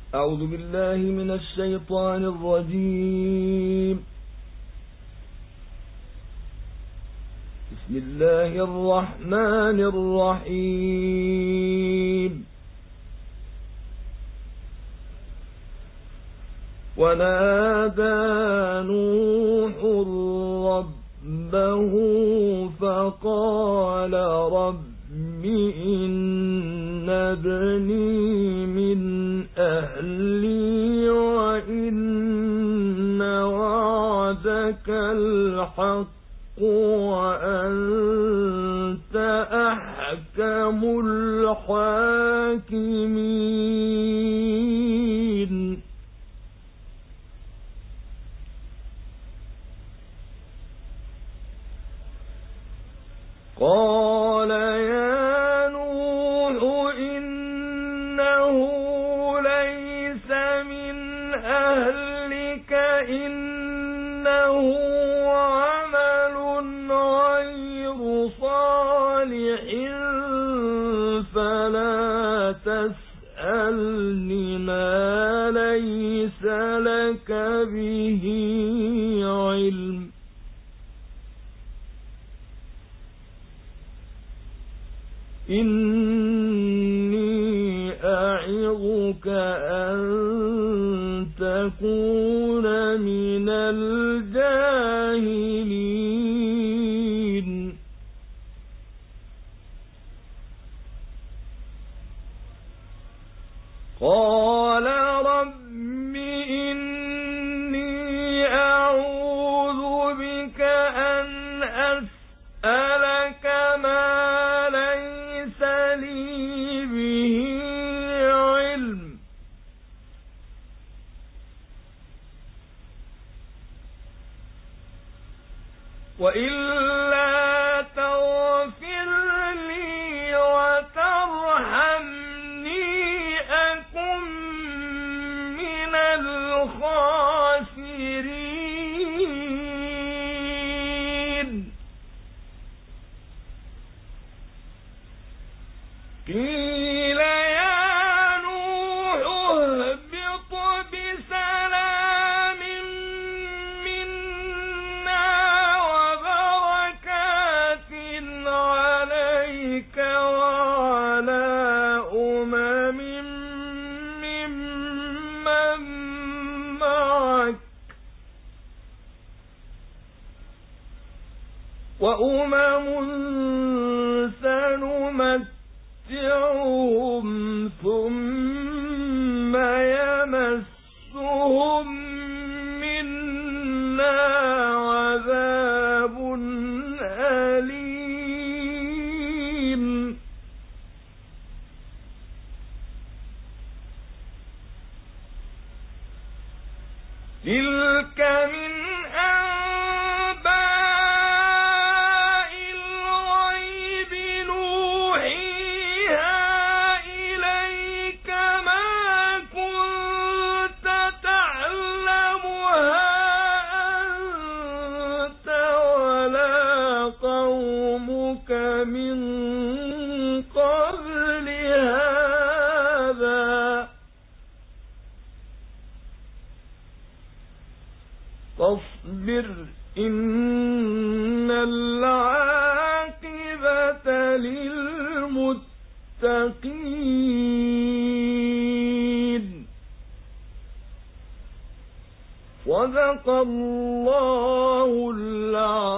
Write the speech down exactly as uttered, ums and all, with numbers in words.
أعوذ بالله من الشيطان الرجيم. بسم الله الرحمن الرحيم. ونادى نوح ربه فقال رب إن ابني من أهلي وإن وعدك الحق وأنت أحكم الحاكمين. قال يا نوح إنه ليس من أهلك إنه عمل غير صالح فلا تسألني ما ليس لك به علم إني أعظك أن تكون من الجاهلين. قال رب إني أعوذ بك أن أسألك ما ليس لي به علم وإلا تغفر لي وترحمني أكن من الخاسرين. قيل يا نوح اهبط بسلام منا وبركات عليك وعلى أمم ممن معك وأمم سنمتعهم ثم يمسهم منا عذاب أليم. تلك من أنباء الغيب نوحيها إليك ما كنت تعلمها أنت ولا قومك من قبل هذا فاصبر إن العاقبة للمتقين. صدق الله العظيم.